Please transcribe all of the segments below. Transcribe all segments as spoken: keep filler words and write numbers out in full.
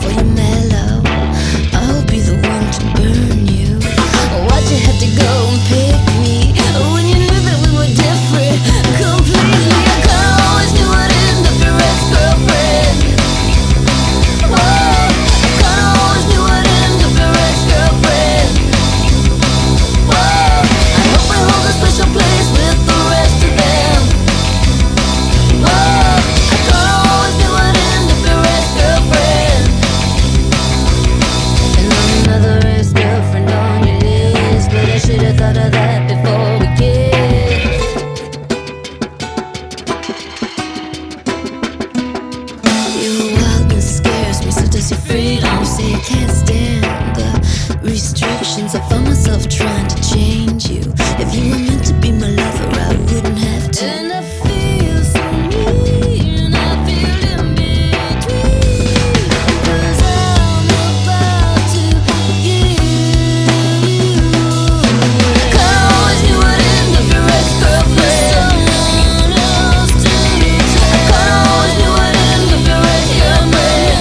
before you mellow. I'll be the one to burn you. Why'd you have to go and pick me when you knew that we were different completely? I kinda always knew I'd end up your ex-girlfriend. Whoa, I kinda always knew I'd end up your ex-girlfriend. Whoa, I hope I hold a special place with the rest of them. Whoa, I kinda always knew I'd end up your ex-girlfriend. And I'm another ex-girlfriend on your list, but I should've thought of that before we kissed. Your wildness scares me, so does your freedom. You say I can't stand the restrictions. I found myself trying to change you. If you were meant to be my lover, I wouldn't have to. And I feel so mean, I feel in between, 'cause I'm about to give you. I kinda always knew I'd end up your ex-girlfriend. Someone else to reach. I kinda always knew I'd end up your ex-girlfriend.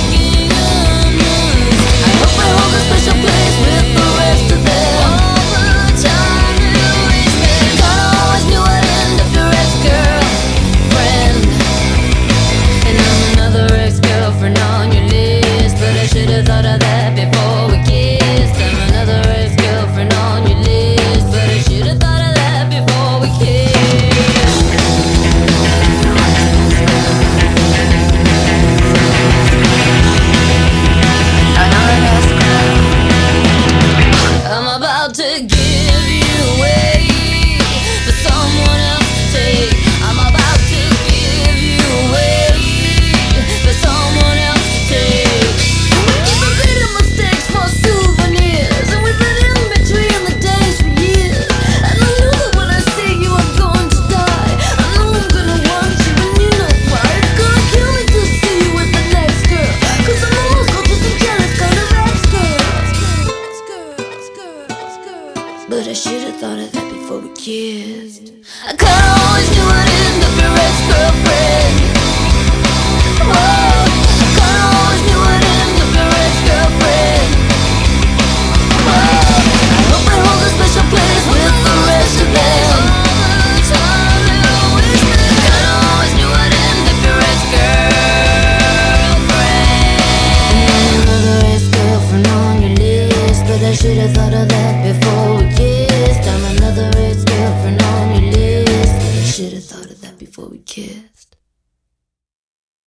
I hope I hold a special place with the rest of them. All the time you wasted. Kinda always knew I'd end up your ex-girlfriend. And I'm another ex-girlfriend on your list, but I should've thought of that before we kissed. I'm another ex-girlfriend on your list, but I should've thought of that before we kissed. I'm about to give you away for someone else to take. I'm about to give you away for someone else to take. We keep repeating mistakes for souvenirs, and we've been in between the days for years. And I know that when I see you, I'm going to die. I know I'm gonna want you, and you know why. It's gonna kill me to see you with the next girl, 'cause I'm almost got just a jealous kind of ex-girl. But I should've thought of that before we kissed. I kinda always knew I'd end up your ex-girlfriend. Whoa, I kinda always knew I'd end up your ex-girlfriend. Whoa, I hope I hold a special place with the rest of them. All the time you wasted. Kinda always knew I'd end up your ex-girlfriend. And I'm another ex-girlfriend on your list, but I should've thought of that before we kissed. I'm another ex-girlfriend on your list, but I should've thought of that before we kissed.